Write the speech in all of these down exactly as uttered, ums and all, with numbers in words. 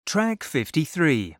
Track fifty-three.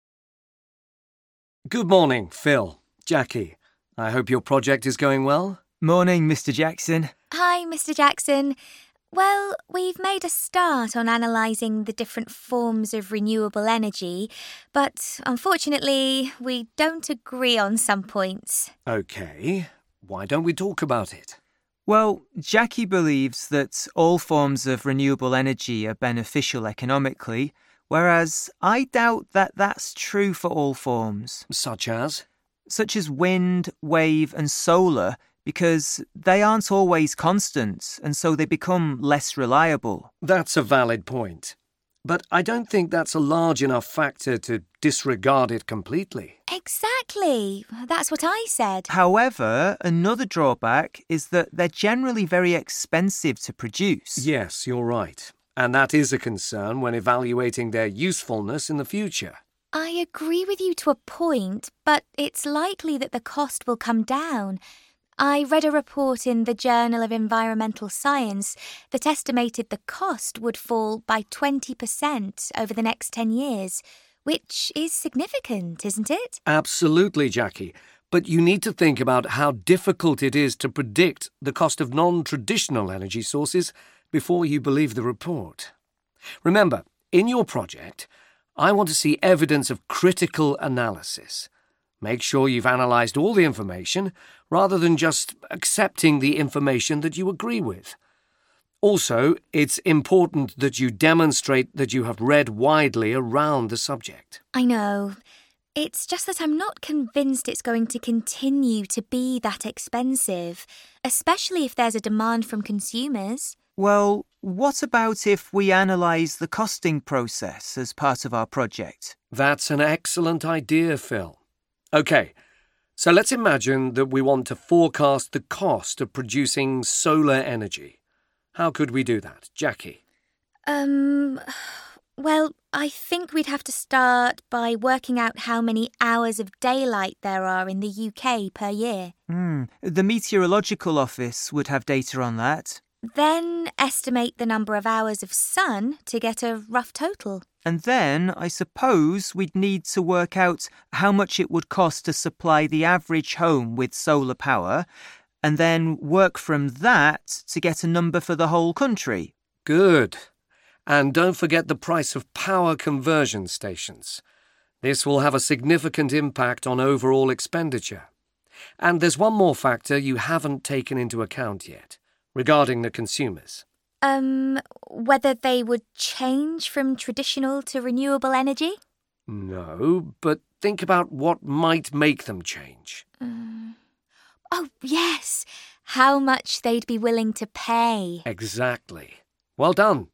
Good morning, Phil. Jackie. I hope your project is going well. Morning, Mister Jackson. Hi, Mister Jackson. Well, we've made a start on analysing the different forms of renewable energy, but unfortunately, we don't agree on some points. OK. Why don't we talk about it? Well, Jackie believes that all forms of renewable energy are beneficial economically, whereas I doubt that that's true for all forms. Such as? Such as wind, wave and solar, because they aren't always constant, and so they become less reliable. That's a valid point. But I don't think that's a large enough factor to disregard it completely. Exactly. That's what I said. However, another drawback is that they're generally very expensive to produce. Yes, you're right. And that is a concern when evaluating their usefulness in the future. I agree with you to a point, but it's likely that the cost will come down. I read a report in the Journal of Environmental Science that estimated the cost would fall by twenty percent over the next ten years, which is significant, isn't it? Absolutely, Jackie. But you need to think about how difficult it is to predict the cost of non-traditional energy sources before you believe the report. Remember, in your project, I want to see evidence of critical analysis. Make sure you've analysed all the information rather than just accepting the information that you agree with. Also, it's important that you demonstrate that you have read widely around the subject. I know. It's just that I'm not convinced it's going to continue to be that expensive, especially if there's a demand from consumers. Well, what about if we analyse the costing process as part of our project? That's an excellent idea, Phil. OK, so let's imagine that we want to forecast the cost of producing solar energy. How could we do that, Jackie? Um, well, I think we'd have to start by working out how many hours of daylight there are in the U K per year. Hmm. The Meteorological Office would have data on that. Then estimate the number of hours of sun to get a rough total. And then, I suppose, we'd need to work out how much it would cost to supply the average home with solar power, and then work from that to get a number for the whole country. Good. And don't forget the price of power conversion stations. This will have a significant impact on overall expenditure. And there's one more factor you haven't taken into account yet, regarding the consumers. Um, whether they would change from traditional to renewable energy? No, but think about what might make them change. Um, oh, yes. How much they'd be willing to pay. Exactly. Well done.